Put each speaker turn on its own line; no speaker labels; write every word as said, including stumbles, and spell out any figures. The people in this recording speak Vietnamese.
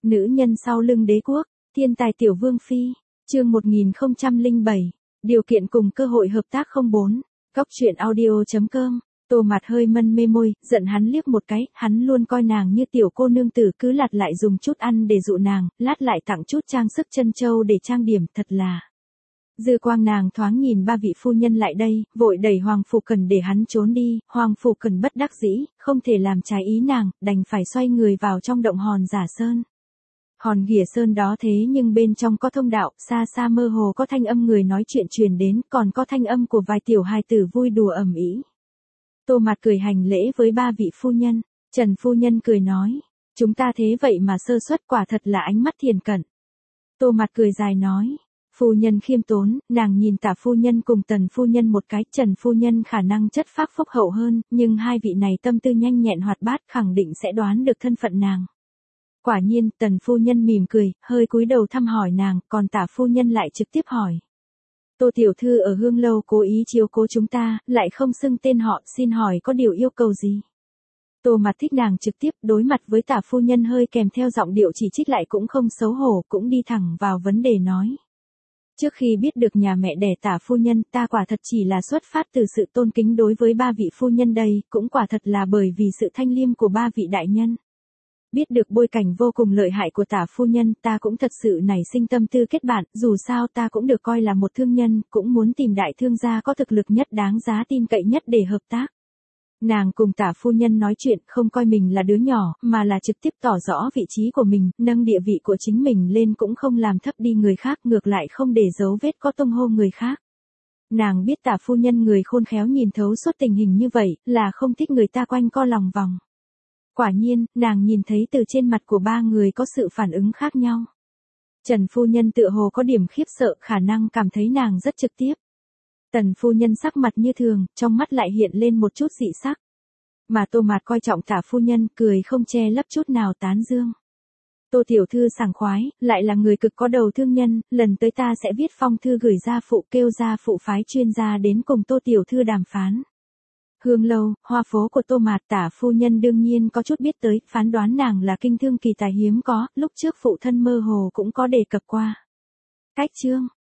Nữ nhân sau lưng đế quốc, thiên tài tiểu vương phi, chương một nghìn không trăm lẻ bảy, điều kiện cùng cơ hội hợp tác không bốn, góc truyện audio chấm com. Tô Mạt hơi mân mê môi, giận hắn liếc một cái, hắn luôn coi nàng như tiểu cô nương tử, cứ lặt lại dùng chút ăn để dụ nàng, lát lại tặng chút trang sức chân châu để trang điểm, thật là. Dư quang nàng thoáng nhìn ba vị phu nhân lại đây, vội đẩy Hoàng Phủ Cần để hắn trốn đi, Hoàng Phủ Cần bất đắc dĩ, không thể làm trái ý nàng, đành phải xoay người vào trong động hòn giả sơn. Hòn ghìa sơn đó thế nhưng bên trong có thông đạo, xa xa mơ hồ có thanh âm người nói chuyện truyền đến, còn có thanh âm của vài tiểu hài tử vui đùa ầm ĩ. Tô Mạt cười hành lễ với ba vị phu nhân, Trần phu nhân cười nói, chúng ta thế vậy mà sơ suất, quả thật là ánh mắt thiền cận. Tô Mạt cười dài nói, phu nhân khiêm tốn, nàng nhìn Tả phu nhân cùng Tần phu nhân một cái, Trần phu nhân khả năng chất phác phúc hậu hơn, nhưng hai vị này tâm tư nhanh nhẹn hoạt bát, khẳng định sẽ đoán được thân phận nàng. Quả nhiên, Tần phu nhân mỉm cười, hơi cúi đầu thăm hỏi nàng, còn Tả phu nhân lại trực tiếp hỏi. Tô tiểu thư ở Hương Lâu cố ý chiếu cố chúng ta, lại không xưng tên họ, xin hỏi có điều yêu cầu gì? Tô Mạt thích nàng trực tiếp, đối mặt với Tả phu nhân hơi kèm theo giọng điệu chỉ trích lại cũng không xấu hổ, cũng đi thẳng vào vấn đề nói. Trước khi biết được nhà mẹ đẻ Tả phu nhân, ta quả thật chỉ là xuất phát từ sự tôn kính đối với ba vị phu nhân đây, cũng quả thật là bởi vì sự thanh liêm của ba vị đại nhân. Biết được bối cảnh vô cùng lợi hại của Tả phu nhân, ta cũng thật sự nảy sinh tâm tư kết bạn, dù sao ta cũng được coi là một thương nhân, cũng muốn tìm đại thương gia có thực lực nhất, đáng giá tin cậy nhất để hợp tác. Nàng cùng Tả phu nhân nói chuyện, không coi mình là đứa nhỏ, mà là trực tiếp tỏ rõ vị trí của mình, nâng địa vị của chính mình lên, cũng không làm thấp đi người khác, ngược lại không để dấu vết có tung hô người khác. Nàng biết Tả phu nhân người khôn khéo, nhìn thấu suốt tình hình như vậy, là không thích người ta quanh co lòng vòng. Quả nhiên, nàng nhìn thấy từ trên mặt của ba người có sự phản ứng khác nhau. Trần phu nhân tựa hồ có điểm khiếp sợ, khả năng cảm thấy nàng rất trực tiếp. Tần phu nhân sắc mặt như thường, trong mắt lại hiện lên một chút dị sắc. Mà Tô Mạt coi trọng Tả phu nhân, cười không che lấp chút nào tán dương. Tô tiểu thư sảng khoái, lại là người cực có đầu thương nhân, lần tới ta sẽ viết phong thư gửi gia phụ, kêu gia phụ phái chuyên gia đến cùng Tô tiểu thư đàm phán. Hương Lâu, hoa phố của Tô Mạt, Tả phu nhân đương nhiên có chút biết tới, phán đoán nàng là kinh thương kỳ tài hiếm có, lúc trước phụ thân mơ hồ cũng có đề cập qua. Cách chương